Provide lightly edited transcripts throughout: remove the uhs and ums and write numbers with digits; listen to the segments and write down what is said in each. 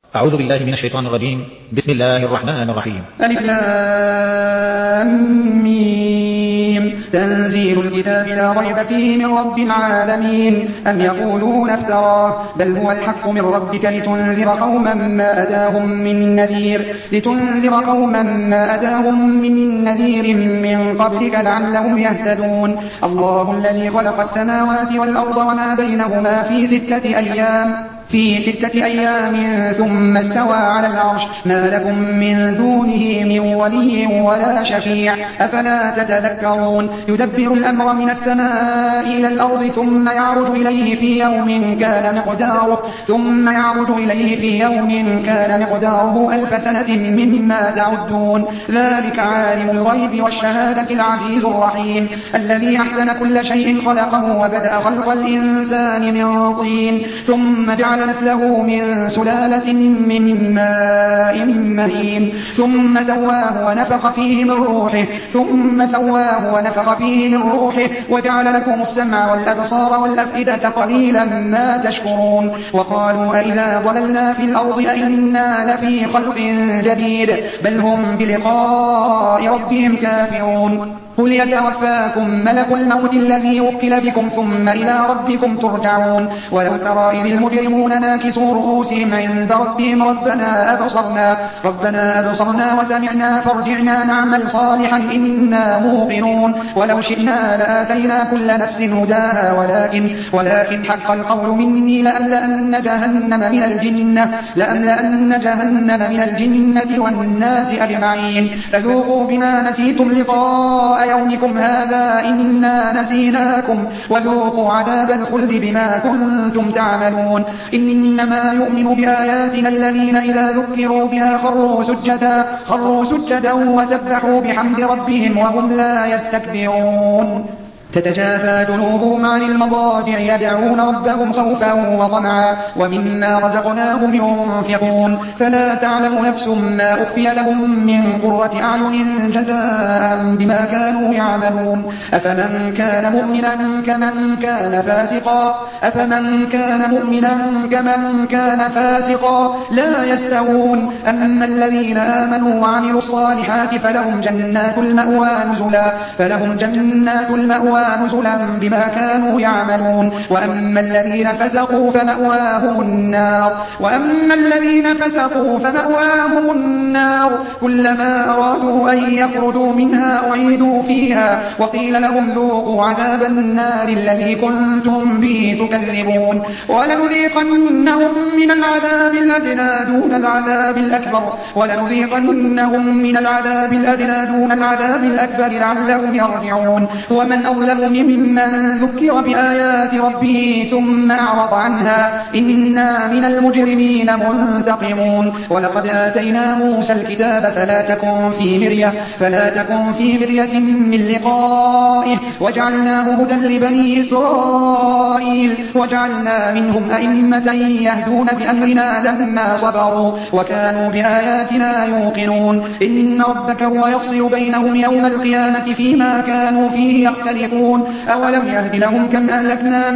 أعوذ بالله من الشيطان الرجيم. بسم الله الرحمن الرحيم. ألف لام ميم. تنزيل الكتاب لا ريب فيه من رب العالمين. أم يقولون افتراه بل هو الحق من ربك لتنذر قوما ما أتاهم من نذير من قبلك لعلهم يهتدون. الله الذي خلق السماوات والأرض وما بينهما في 6 أيام ثم استوى على العرش ما لكم من دونه من ولي ولا شفيع أفلا تتذكرون. يدبر الأمر من السماء إلى الأرض ثم يعرج إليه في يوم كان مقداره 1000 سنة مما تعدون. ذلك عالم الغيب والشهادة العزيز الرحيم الذي أحسن كل شيء خلقه وبدأ خلق الإنسان من طين ثم جعل نسله من سلالة من ماء مهين ثم سواه ونفخ فيه من روحه وجعل لكم السمع والأبصار والأفئدة قليلا ما تشكرون. وقالوا أإذا ضللنا في الأرض أإنا لفي خلق جديد بل هم بلقاء ربهم كافرون. قل يتوفاكم ملك الموت الذي وكل بكم ثم إلى ربكم ترجعون. ولو ترى إذ المجرمون ناكسوا رؤوسهم عند ربهم ربنا أبصرنا وسمعنا فارجعنا نعمل صالحا إنا موقنون. ولو شئنا لآتينا كل نفس هداها ولكن حق القول مني لأملأن جهنم من الجنة والناس أجمعين. فذوقوا بما نسيتم لقاء يومكم هذا إنا نسيناكم وذوقوا عذاب الخلد بما كنتم تعملون. إنما يؤمن بآياتنا الذين إذا ذكروا بها خروا سجدا وسبحوا بحمد ربهم وهم لا يستكبرون. تتجافى جنوبهم عن المضاجع يدعون ربهم خوفا وطمعا ومما رزقناهم ينفقون. فلا تعلم نفس ما أخفي لهم من قرة أعين جزاء بما كانوا يعملون. أفمن كان مؤمنا كمن كان فاسقا لا يستوون. أما الذين آمنوا وعملوا الصالحات فلهم جنات المأوى نزلا بما كانوا يعملون. وأما الذين فسقوا فمأواهم النار كلما أرادوا أن يخرجوا منها أعيدوا فيها وقيل لهم ذوقوا عذاب النار الذي كنتم به تكذبون. ولنذيقنهم من العذاب الأدنى دون العذاب الأكبر لعلهم يرجعون. ومن أظلم ممن ذكر بآيات ربه ثم أعرض عنها إنا من المجرمين منتقمون. ولقد آتينا موسى الكتاب فلا تكن في مرية من لقائه وجعلناه هدى لبني إسرائيل وجعلنا منهم أئمة يهدون بأمرنا لما صبروا وكانوا بآياتنا يوقنون. إن ربك هو يفصل بينهم يوم القيامة فيما كانوا فيه يختلفون. أولم يهد لهم كم أهلكنا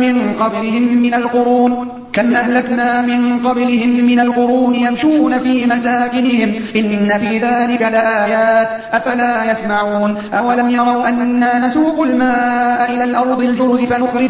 من قبلهم من القرون يمشون في مساكنهم إن في ذلك لآيات أفلا يسمعون. أولم يروا أنا نسوق الماء إلى الأرض الجرز فنخرج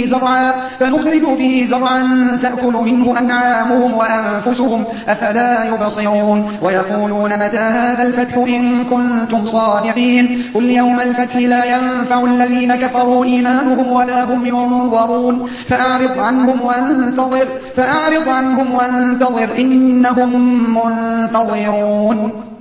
به زرعا تأكل منه أنعامهم وأنفسهم أفلا يبصرون. ويقولون متى هذا الفتح إن كنتم صادقين. قل يوم الفتح لا ينفع الذين كفروا إيمانهم ولا هم ينظرون. فأعرض عنهم وانتظر إنهم منتظرون.